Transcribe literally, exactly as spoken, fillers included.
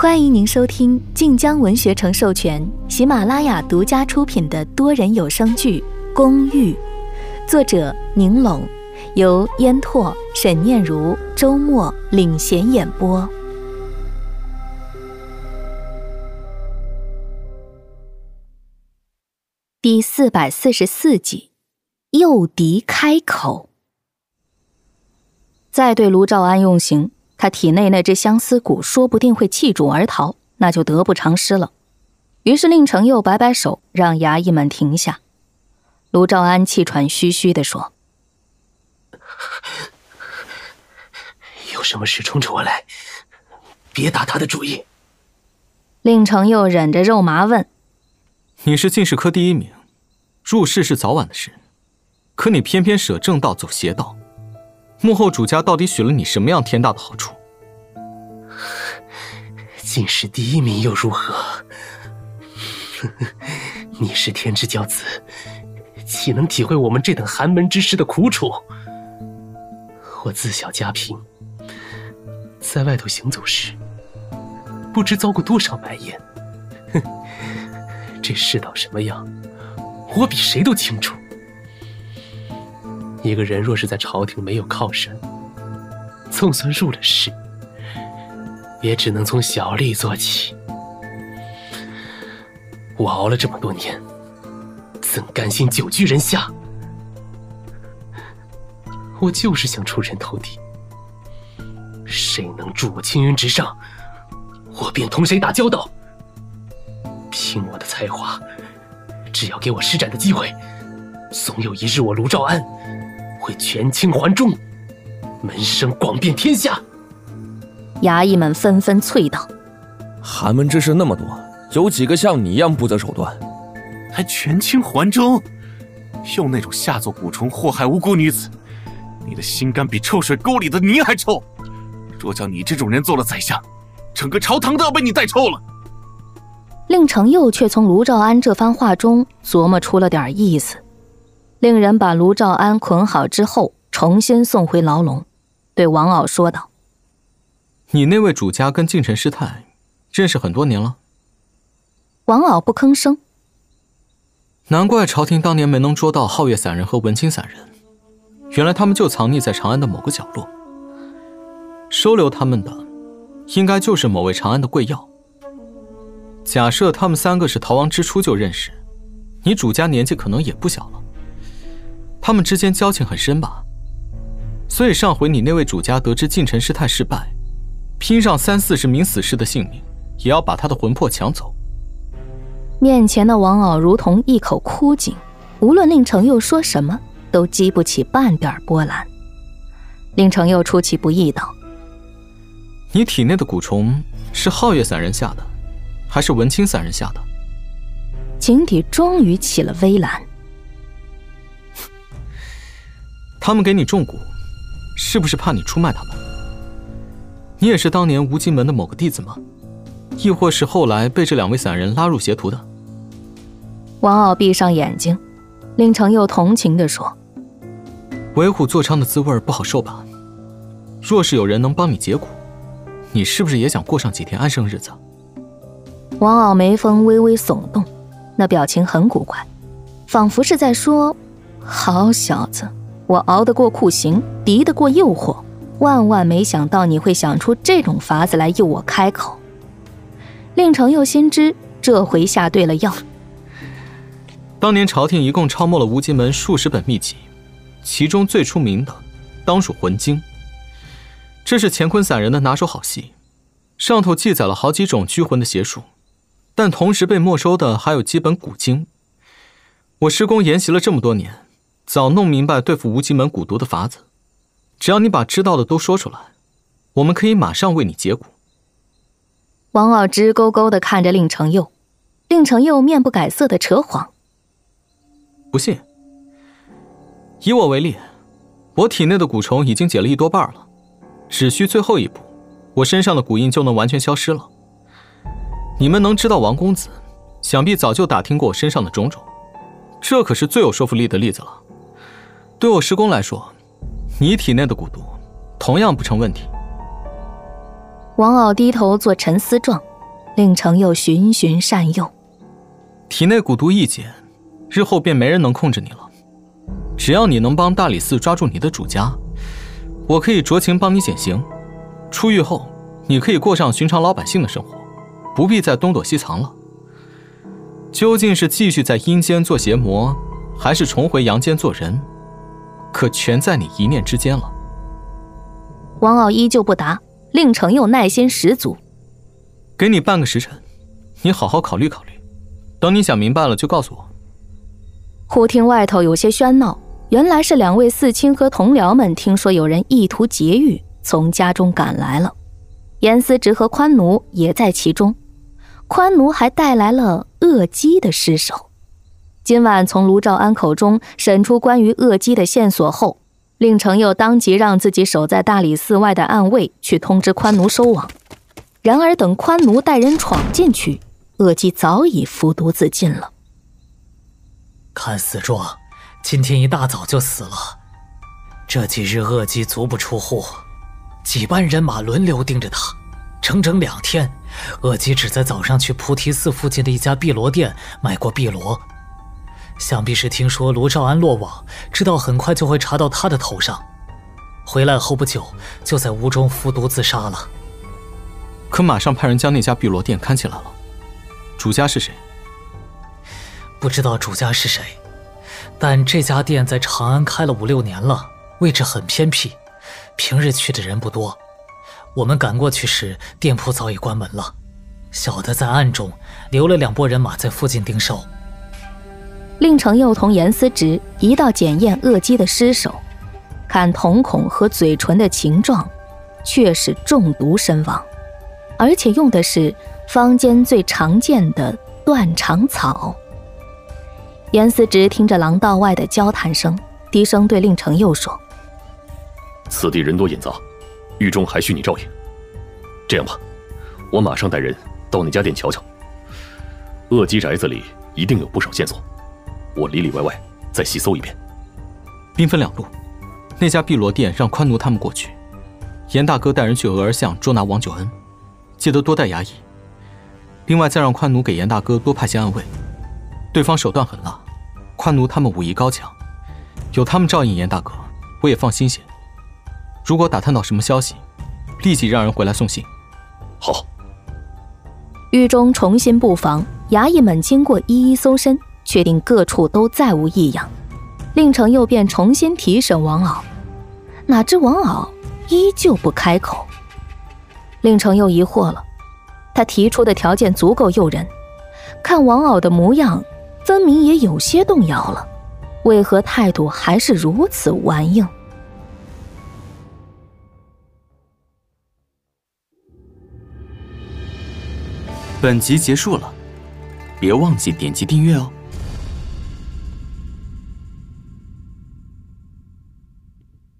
欢迎您收听晋江文学城授权、喜马拉雅独家出品的多人有声剧《公寓》，作者宁拢，由烟拓、沈念如、周末领衔演播。第四百四十四集，诱敌开口。再对卢兆安用刑，他体内那只相思蛊说不定会弃主而逃，那就得不偿失了。于是令程佑摆摆手，让衙役们停下。卢兆安气喘吁吁地说： 有什么事冲着我来，别打他的主意。 令程佑忍着肉麻问： 你是进士科第一名，入仕是早晚的事，可你偏偏舍正道走邪道，幕后主家到底许了你什么样天大的好处？ 进士第一名又如何？你是天之骄子，岂能体会我们这等寒门之士的苦楚？我自小家贫，在外头行走时，不知遭过多少白眼。哼，这世道什么样，我比谁都清楚。一个人若是在朝廷没有靠山，纵算入了仕，也只能从小吏做起。我熬了这么多年，怎甘心久居人下？我就是想出人头地，谁能助我青云直上，我便同谁打交道。凭我的才华，只要给我施展的机会，总有一日我卢兆安会权倾环中，门声广遍天下。 衙役们纷纷啐道： 寒门之士那么多，有几个像你一样不择手段？ 还权倾环中，用那种下作蛊虫祸害无辜女子，你的心肝比臭水沟里的泥还臭。若叫你这种人做了宰相，整个朝堂都要被你带臭了。 令程佑却从卢兆安这番话中琢磨出了点意思。令人把卢兆安捆好之后，重新送回牢笼，对王媪说道： 你那位主家跟晋城师太认识很多年了？ 王媪不吭声。 难怪朝廷当年没能捉到皓月散人和文清散人，原来他们就藏匿在长安的某个角落。收留他们的应该就是某位长安的贵要。假设他们三个是逃亡之初就认识，你主家年纪可能也不小了，他们之间交情很深吧？所以上回你那位主家得知晋城师太失败，拼上三四十名死士的性命，也要把他的魂魄抢走。 面前的王媪如同一口枯井，无论令程佑说什么，都激不起半点波澜。令程佑出其不意道： 你体内的蛊虫是皓月散人下的，还是文清散人下的？ 井底终于起了微澜。 他们给你中蛊，是不是怕你出卖他们？你也是当年无极门的某个弟子吗？亦或是后来被这两位散人拉入邪途的？ 王媪闭上眼睛，令程佑同情地说： 为虎作伥的滋味不好受吧？若是有人能帮你解蛊，你是不是也想过上几天安生日子？ 王媪眉峰微微耸动，那表情很古怪，仿佛是在说：好小子，我熬得过酷刑，敌得过诱惑，万万没想到你会想出这种法子来诱我开口。令程佑心知这回下对了药。 当年朝廷一共抄没了无极门数十本秘籍，其中最出名的当属魂经。这是乾坤散人的拿手好戏，上头记载了好几种拘魂的邪术，但同时被没收的还有几本蛊经。我师公研习了这么多年，早弄明白对付无极门蛊毒的法子，只要你把知道的都说出来，我们可以马上为你解蛊。 王媪直勾勾地看着令程佑，令程佑面不改色地扯谎： 不信？以我为例，我体内的蛊虫已经解了一多半了，只需最后一步，我身上的蛊印就能完全消失了。你们能知道王公子，想必早就打听过我身上的种种，这可是最有说服力的例子了。对我师公来说，你体内的蛊毒同样不成问题。 王媪低头做沉思状， 令程又循循善诱。 体内蛊毒一减，日后便没人能控制你了。只要你能帮大理寺抓住你的主家，我可以酌情帮你减刑。出狱后，你可以过上寻常老百姓的生活，不必再东躲西藏了。究竟是继续在阴间做邪魔，还是重回阳间做人，可全在你一念之间了。 王傲依旧不答，令程又耐心十足。 给你半个时辰，你好好考虑考虑，等你想明白了就告诉我。 忽听外头有些喧闹，原来是两位四亲和同僚们听说有人意图劫狱，从家中赶来了。严思直和宽奴也在其中，宽奴还带来了恶姬的尸首。今晚从卢兆安口中审出关于恶姬的线索后，令程又当即让自己守在大理寺外的暗卫去通知宽奴收网。然而等宽奴带人闯进去，恶姬早已服毒自尽了。 看死状，今天一大早就死了。这几日恶姬足不出户，几班人马轮流盯着他，整整两天，恶姬只在早上去菩提寺附近的一家碧螺店买过碧螺。想必是听说卢兆安落网，知道很快就会查到他的头上，回来后不久就在屋中服毒自杀了。 可马上派人将那家碧螺店看起来了，主家是谁？ 不知道主家是谁，但这家店在长安开了五六年了，位置很偏僻，平日去的人不多。我们赶过去时，店铺早已关门了。小的在暗中留了两拨人马在附近盯梢。 令程又同严思直一道检验恶姬的尸首，看瞳孔和嘴唇的形状，确是中毒身亡，而且用的是坊间最常见的断肠草。严思直听着廊道外的交谈声，低声对令程又说： 此地人多眼杂，狱中还需你照应。这样吧，我马上带人到那家店瞧瞧。恶姬宅子里一定有不少线索，我里里外外再细搜一遍。 兵分两路，那家碧螺店让宽奴他们过去，严大哥带人去鹅儿巷捉拿王九恩，记得多带衙役。另外再让宽奴给严大哥多派些暗卫，对方手段狠辣，宽奴他们武艺高强，有他们照应严大哥，我也放心些。如果打探到什么消息，立即让人回来送信。 好。 狱中重新布防，衙役们经过一一搜身，确定各处都再无异样。令程又便重新提审王媪，哪知王媪依旧不开口。令程又疑惑了，他提出的条件足够诱人，看王媪的模样，分明也有些动摇了，为何态度还是如此顽硬？ 本集结束了，别忘记点击订阅哦。